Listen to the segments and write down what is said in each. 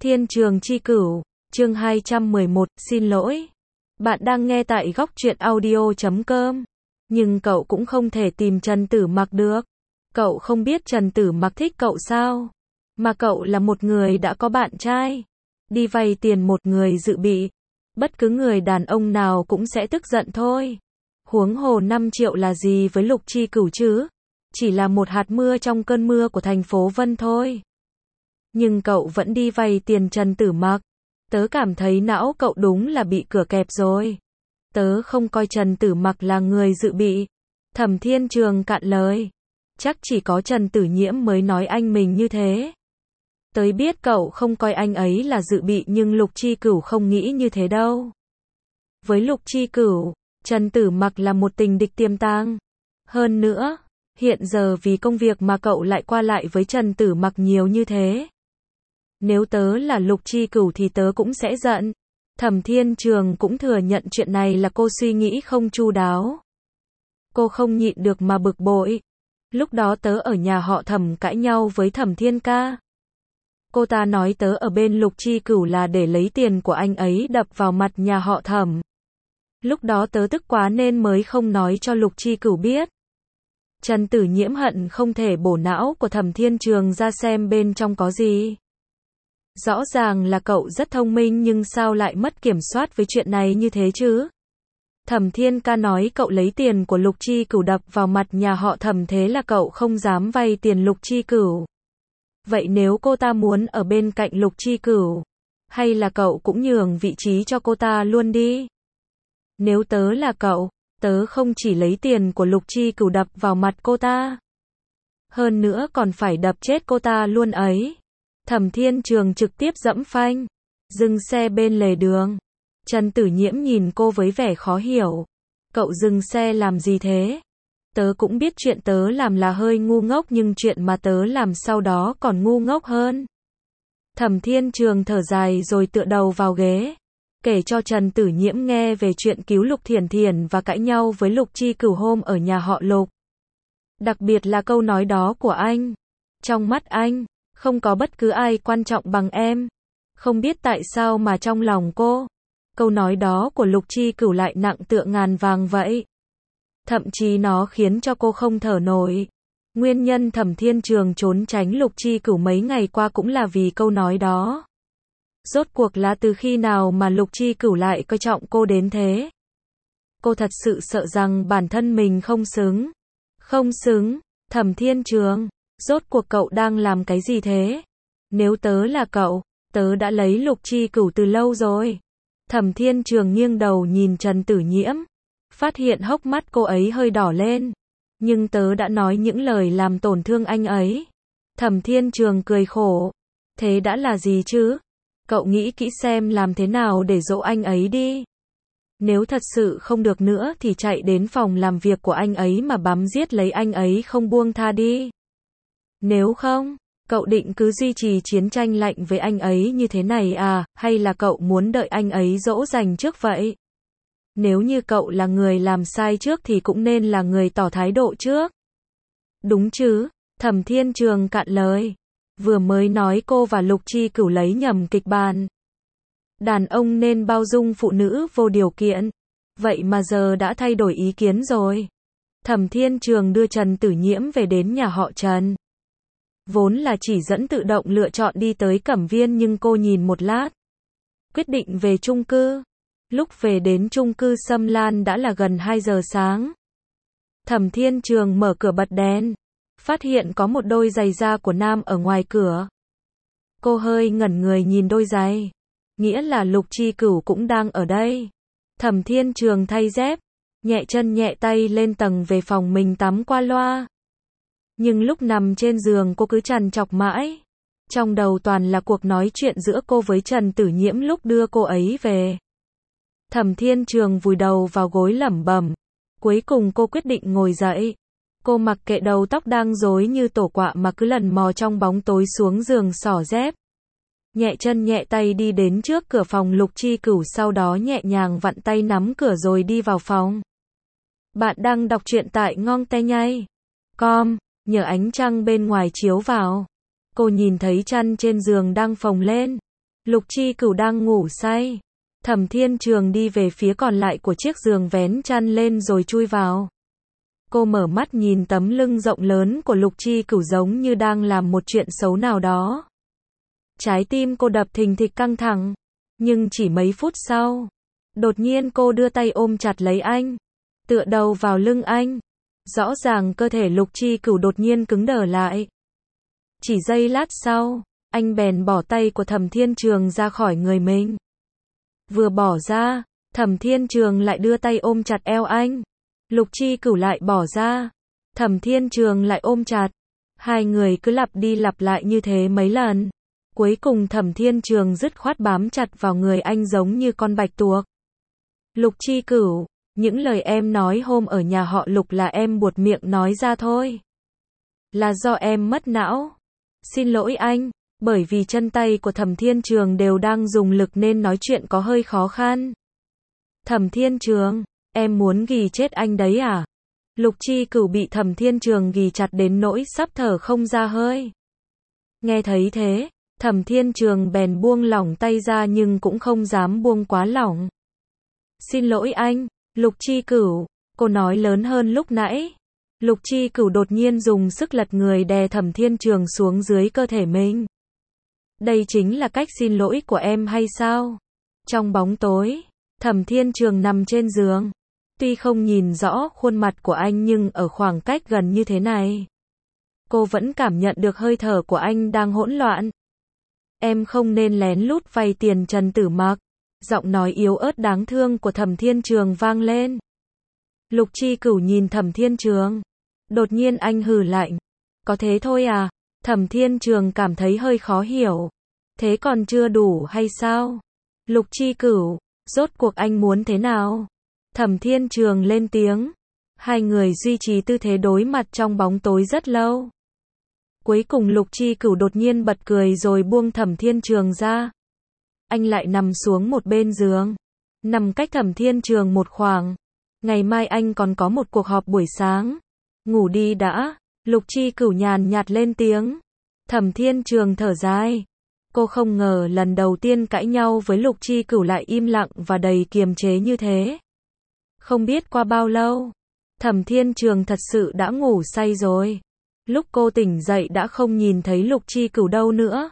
Thiên Trường Chi Cửu, chương 211, xin lỗi. Bạn đang nghe tại góc truyện audio.com. Nhưng cậu cũng không thể tìm Trần Tử Mặc được. Cậu không biết Trần Tử Mặc thích cậu sao? Mà cậu là một người đã có bạn trai. Đi vay tiền một người dự bị. Bất cứ người đàn ông nào cũng sẽ tức giận thôi. Huống hồ 5 triệu là gì với Lục Chi Cửu chứ? Chỉ là một hạt mưa trong cơn mưa của thành phố Vân thôi. Nhưng cậu vẫn đi vay tiền Trần Tử Mặc. Tớ cảm thấy não cậu đúng là bị cửa kẹp rồi. Tớ không coi Trần Tử Mặc là người dự bị. Thẩm Thiên Trường cạn lời. Chắc chỉ có Trần Tử Nhiễm mới nói anh mình như thế. Tớ biết cậu không coi anh ấy là dự bị nhưng Lục Chi Cửu không nghĩ như thế đâu. Với Lục Chi Cửu, Trần Tử Mặc là một tình địch tiềm tàng. Hơn nữa, hiện giờ vì công việc mà cậu lại qua lại với Trần Tử Mặc nhiều như thế. Nếu tớ là Lục Chi Cửu thì tớ cũng sẽ giận. Thẩm Thiên Trường cũng thừa nhận chuyện này là cô suy nghĩ không chu đáo. Cô không nhịn được mà bực bội. Lúc đó tớ ở nhà họ Thẩm cãi nhau với Thẩm Thiên ca. Cô ta nói tớ ở bên Lục Chi Cửu là để lấy tiền của anh ấy đập vào mặt nhà họ Thẩm. Lúc đó tớ tức quá nên mới không nói cho Lục Chi Cửu biết. Trần Tử Nhiễm hận không thể bổ não của Thẩm Thiên Trường ra xem bên trong có gì. Rõ ràng là cậu rất thông minh nhưng sao lại mất kiểm soát với chuyện này như thế chứ? Thẩm Thiên ca nói cậu lấy tiền của Lục Chi Cửu đập vào mặt nhà họ Thẩm thế là cậu không dám vay tiền Lục Chi Cửu. Vậy nếu cô ta muốn ở bên cạnh Lục Chi Cửu, hay là cậu cũng nhường vị trí cho cô ta luôn đi? Nếu tớ là cậu, tớ không chỉ lấy tiền của Lục Chi Cửu đập vào mặt cô ta. Hơn nữa còn phải đập chết cô ta luôn ấy. Thẩm Thiên Trường trực tiếp giẫm phanh, dừng xe bên lề đường. Trần Tử Nhiễm nhìn cô với vẻ khó hiểu. Cậu dừng xe làm gì thế? Tớ cũng biết chuyện tớ làm là hơi ngu ngốc nhưng chuyện mà tớ làm sau đó còn ngu ngốc hơn. Thẩm Thiên Trường thở dài rồi tựa đầu vào ghế. Kể cho Trần Tử Nhiễm nghe về chuyện cứu Lục Thiển Thiển và cãi nhau với Lục Chi Cửu hôm ở nhà họ Lục. Đặc biệt là câu nói đó của anh. Trong mắt anh, không có bất cứ ai quan trọng bằng em. Không biết tại sao mà trong lòng cô, câu nói đó của Lục Chi Cửu lại nặng tựa ngàn vàng vậy. Thậm chí nó khiến cho cô không thở nổi. Nguyên nhân Thẩm Thiên Trường trốn tránh Lục Chi Cửu mấy ngày qua cũng là vì câu nói đó. Rốt cuộc là từ khi nào mà Lục Chi Cửu lại coi trọng cô đến thế? Cô thật sự sợ rằng bản thân mình không xứng. Không xứng, Thẩm Thiên Trường, rốt cuộc cậu đang làm cái gì thế? Nếu tớ là cậu, tớ đã lấy Lục Chi Cửu từ lâu rồi. Thẩm Thiên Trường nghiêng đầu nhìn Trần Tử Nhiễm, phát hiện hốc mắt cô ấy hơi đỏ lên. Nhưng tớ đã nói những lời làm tổn thương anh ấy. Thẩm Thiên Trường cười khổ. Thế đã là gì chứ? Cậu nghĩ kỹ xem làm thế nào để dỗ anh ấy đi. Nếu thật sự không được nữa thì chạy đến phòng làm việc của anh ấy mà bám giết lấy anh ấy không buông tha đi. Nếu không, cậu định cứ duy trì chiến tranh lạnh với anh ấy như thế này à, hay là cậu muốn đợi anh ấy dỗ dành trước vậy? Nếu như cậu là người làm sai trước thì cũng nên là người tỏ thái độ trước. Đúng chứ? Thẩm Thiên Trường cạn lời. Vừa mới nói cô và Lục Chi Cửu lấy nhầm kịch bản. Đàn ông nên bao dung phụ nữ vô điều kiện. Vậy mà giờ đã thay đổi ý kiến rồi. Thẩm Thiên Trường đưa Trần Tử Nhiễm về đến nhà họ Trần. Vốn là chỉ dẫn tự động lựa chọn đi tới Cẩm Viên nhưng cô nhìn một lát. Quyết định về chung cư. Lúc về đến chung cư Sâm Lan đã là gần 2 giờ sáng. Thẩm Thiên Trường mở cửa bật đèn. Phát hiện có một đôi giày da của nam ở ngoài cửa. Cô hơi ngẩn người nhìn đôi giày. Nghĩa là Lục Chi Cửu cũng đang ở đây. Thẩm Thiên Trường thay dép, nhẹ chân nhẹ tay lên tầng về phòng mình tắm qua loa. Nhưng lúc nằm trên giường cô cứ trằn trọc mãi. Trong đầu toàn là cuộc nói chuyện giữa cô với Trần Tử Nhiễm lúc đưa cô ấy về. Thẩm Thiên Trường vùi đầu vào gối lẩm bẩm. Cuối cùng cô quyết định ngồi dậy. Cô mặc kệ đầu tóc đang rối như tổ quạ mà cứ lần mò trong bóng tối xuống giường xỏ dép. Nhẹ chân nhẹ tay đi đến trước cửa phòng Lục Chi Cửu sau đó nhẹ nhàng vặn tay nắm cửa rồi đi vào phòng. Bạn đang đọc truyện tại ngongtae.com, nhờ ánh trăng bên ngoài chiếu vào. Cô nhìn thấy chăn trên giường đang phồng lên. Lục Chi Cửu đang ngủ say. Thẩm Thiên Trường đi về phía còn lại của chiếc giường vén chăn lên rồi chui vào. Cô mở mắt nhìn tấm lưng rộng lớn của Lục Chi Cửu giống như đang làm một chuyện xấu nào đó. Trái tim cô đập thình thịch căng thẳng. Nhưng chỉ mấy phút sau, đột nhiên cô đưa tay ôm chặt lấy anh, tựa đầu vào lưng anh. Rõ ràng cơ thể Lục Chi Cửu đột nhiên cứng đờ lại. Chỉ giây lát sau, anh bèn bỏ tay của Thẩm Thiên Trường ra khỏi người mình. Vừa bỏ ra, Thẩm Thiên Trường lại đưa tay ôm chặt eo anh. Lục Chi Cửu lại bỏ ra, Thẩm Thiên Trường lại ôm chặt. Hai người cứ lặp đi lặp lại như thế mấy lần. Cuối cùng Thẩm Thiên Trường dứt khoát bám chặt vào người anh giống như con bạch tuộc. Lục Chi Cửu, những lời em nói hôm ở nhà họ Lục là em buột miệng nói ra thôi. Là do em mất não. Xin lỗi anh, bởi vì chân tay của Thẩm Thiên Trường đều đang dùng lực nên nói chuyện có hơi khó khăn. Thẩm Thiên Trường, em muốn ghì chết anh đấy à? Lục Chi Cửu bị Thẩm Thiên Trường ghì chặt đến nỗi sắp thở không ra hơi. Nghe thấy thế, Thẩm Thiên Trường bèn buông lỏng tay ra nhưng cũng không dám buông quá lỏng. Xin lỗi anh, Lục Chi Cửu, cô nói lớn hơn lúc nãy. Lục Chi Cửu đột nhiên dùng sức lật người đè Thẩm Thiên Trường xuống dưới cơ thể mình. Đây chính là cách xin lỗi của em hay sao? Trong bóng tối, Thẩm Thiên Trường nằm trên giường. Tuy không nhìn rõ khuôn mặt của anh nhưng ở khoảng cách gần như thế này, cô vẫn cảm nhận được hơi thở của anh đang hỗn loạn. Em không nên lén lút vay tiền Trần Tử Mặc. Giọng nói yếu ớt đáng thương của Thẩm Thiên Trường vang lên. Lục Chi Cửu nhìn Thẩm Thiên Trường. Đột nhiên anh hừ lạnh. Có thế thôi à? Thẩm Thiên Trường cảm thấy hơi khó hiểu. Thế còn chưa đủ hay sao? Lục Chi Cửu, rốt cuộc anh muốn thế nào? Thẩm Thiên Trường lên tiếng. Hai người duy trì tư thế đối mặt trong bóng tối rất lâu. Cuối cùng Lục Chi Cửu đột nhiên bật cười rồi buông Thẩm Thiên Trường ra. Anh lại nằm xuống một bên giường. Nằm cách Thẩm Thiên Trường một khoảng. Ngày mai anh còn có một cuộc họp buổi sáng. Ngủ đi đã. Lục Chi Cửu nhàn nhạt lên tiếng. Thẩm Thiên Trường thở dài. Cô không ngờ lần đầu tiên cãi nhau với Lục Chi Cửu lại im lặng và đầy kiềm chế như thế. Không biết qua bao lâu, Thẩm Thiên Trường thật sự đã ngủ say rồi. Lúc cô tỉnh dậy đã không nhìn thấy Lục Chi Cửu đâu nữa.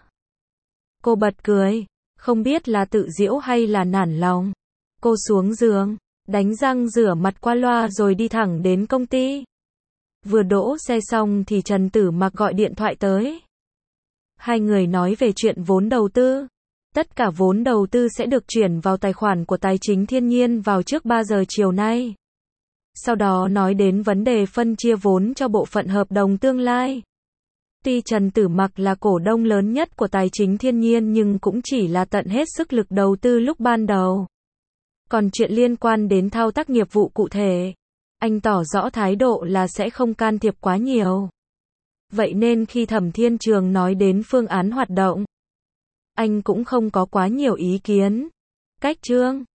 Cô bật cười, không biết là tự giễu hay là nản lòng. Cô xuống giường, đánh răng rửa mặt qua loa rồi đi thẳng đến công ty. Vừa đỗ xe xong thì Trần Tử Mặc gọi điện thoại tới. Hai người nói về chuyện vốn đầu tư. Tất cả vốn đầu tư sẽ được chuyển vào tài khoản của Tài chính Thiên Nhiên vào trước 3 giờ chiều nay. Sau đó nói đến vấn đề phân chia vốn cho bộ phận hợp đồng tương lai. Tuy Trần Tử Mặc là cổ đông lớn nhất của Tài chính Thiên Nhiên nhưng cũng chỉ là tận hết sức lực đầu tư lúc ban đầu. Còn chuyện liên quan đến thao tác nghiệp vụ cụ thể, anh tỏ rõ thái độ là sẽ không can thiệp quá nhiều. Vậy nên khi Thẩm Thiên Trường nói đến phương án hoạt động, anh cũng không có quá nhiều ý kiến. Cách chương